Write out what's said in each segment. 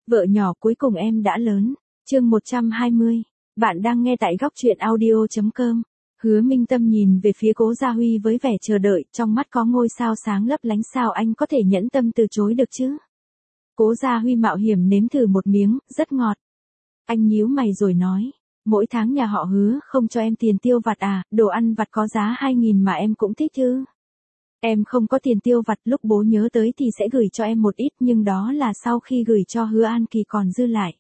Vợ nhỏ cuối cùng em đã lớn. Chương 120. Bạn đang nghe tại góc truyện audio.com. Hứa Minh Tâm nhìn về phía Cố Gia Huy với vẻ chờ đợi, trong mắt có ngôi sao sáng lấp lánh, sao anh có thể nhẫn tâm từ chối được chứ? Cố Gia Huy mạo hiểm nếm thử một miếng, rất ngọt. Anh nhíu mày rồi nói, mỗi tháng nhà họ Hứa không cho em tiền tiêu vặt à, đồ ăn vặt có giá 2.000 mà em cũng thích chứ? Em không có tiền tiêu vặt, lúc bố nhớ tới thì sẽ gửi cho em một ít, nhưng đó là sau khi gửi cho Hứa An Kỳ còn dư lại.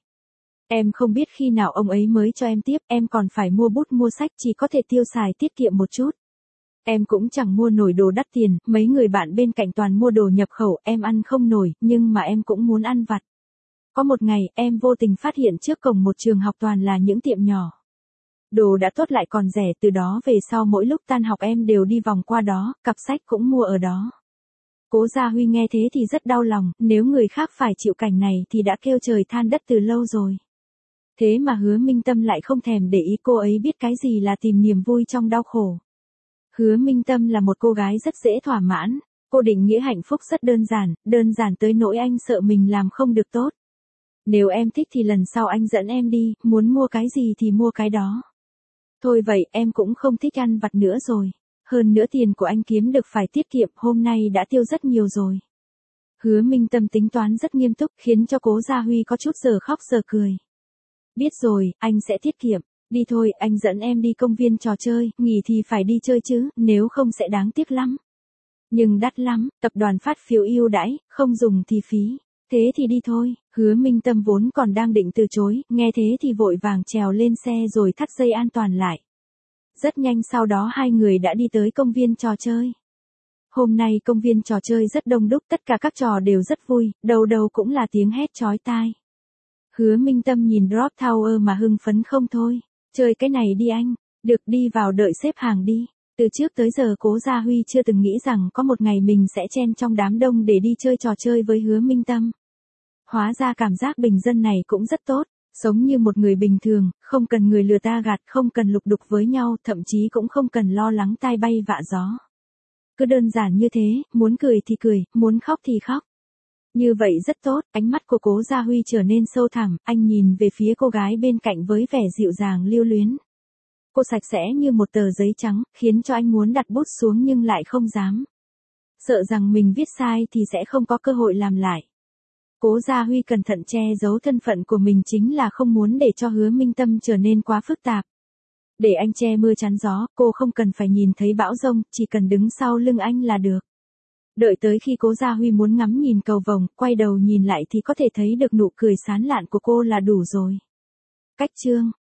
Em không biết khi nào ông ấy mới cho em tiếp, em còn phải mua bút mua sách, chỉ có thể tiêu xài tiết kiệm một chút. Em cũng chẳng mua nổi đồ đắt tiền, mấy người bạn bên cạnh toàn mua đồ nhập khẩu, em ăn không nổi, nhưng mà em cũng muốn ăn vặt. Có một ngày, em vô tình phát hiện trước cổng một trường học toàn là những tiệm nhỏ. Đồ đã tốt lại còn rẻ, từ đó về sau mỗi lúc tan học em đều đi vòng qua đó, cặp sách cũng mua ở đó. Cố Gia Huy nghe thế thì rất đau lòng, nếu người khác phải chịu cảnh này thì đã kêu trời than đất từ lâu rồi. Thế mà Hứa Minh Tâm lại không thèm để ý, cô ấy biết cái gì là tìm niềm vui trong đau khổ. Hứa Minh Tâm là một cô gái rất dễ thỏa mãn, cô định nghĩa hạnh phúc rất đơn giản tới nỗi anh sợ mình làm không được tốt. Nếu em thích thì lần sau anh dẫn em đi, muốn mua cái gì thì mua cái đó. Thôi vậy, em cũng không thích ăn vặt nữa rồi. Hơn nữa tiền của anh kiếm được phải tiết kiệm, hôm nay đã tiêu rất nhiều rồi. Hứa Minh Tâm tính toán rất nghiêm túc, khiến cho Cố Gia Huy có chút giờ khóc giờ cười. Biết rồi, anh sẽ tiết kiệm. Đi thôi, anh dẫn em đi công viên trò chơi, nghỉ thì phải đi chơi chứ, nếu không sẽ đáng tiếc lắm. Nhưng đắt lắm, tập đoàn phát phiếu ưu đãi, không dùng thì phí. Thế thì đi thôi. Hứa Minh Tâm vốn còn đang định từ chối, nghe thế thì vội vàng trèo lên xe rồi thắt dây an toàn lại. Rất nhanh sau đó hai người đã đi tới công viên trò chơi. Hôm nay công viên trò chơi rất đông đúc, tất cả các trò đều rất vui, đầu đầu cũng là tiếng hét chói tai. Hứa Minh Tâm nhìn Drop Tower mà hưng phấn không thôi. Chơi cái này đi anh, được, đi vào đợi xếp hàng đi. Từ trước tới giờ Cố Gia Huy chưa từng nghĩ rằng có một ngày mình sẽ chen trong đám đông để đi chơi trò chơi với Hứa Minh Tâm. Hóa ra cảm giác bình dân này cũng rất tốt, sống như một người bình thường, không cần người lừa ta gạt, không cần lục đục với nhau, thậm chí cũng không cần lo lắng tai bay vạ gió. Cứ đơn giản như thế, muốn cười thì cười, muốn khóc thì khóc. Như vậy rất tốt, ánh mắt của Cố Gia Huy trở nên sâu thẳm, anh nhìn về phía cô gái bên cạnh với vẻ dịu dàng lưu luyến. Cô sạch sẽ như một tờ giấy trắng, khiến cho anh muốn đặt bút xuống nhưng lại không dám. Sợ rằng mình viết sai thì sẽ không có cơ hội làm lại. Cố Gia Huy cẩn thận che giấu thân phận của mình chính là không muốn để cho Hứa Minh Tâm trở nên quá phức tạp. Để anh che mưa chắn gió, cô không cần phải nhìn thấy bão giông, chỉ cần đứng sau lưng anh là được. Đợi tới khi Cố Gia Huy muốn ngắm nhìn cầu vồng, quay đầu nhìn lại thì có thể thấy được nụ cười sán lạn của cô là đủ rồi. Cách chương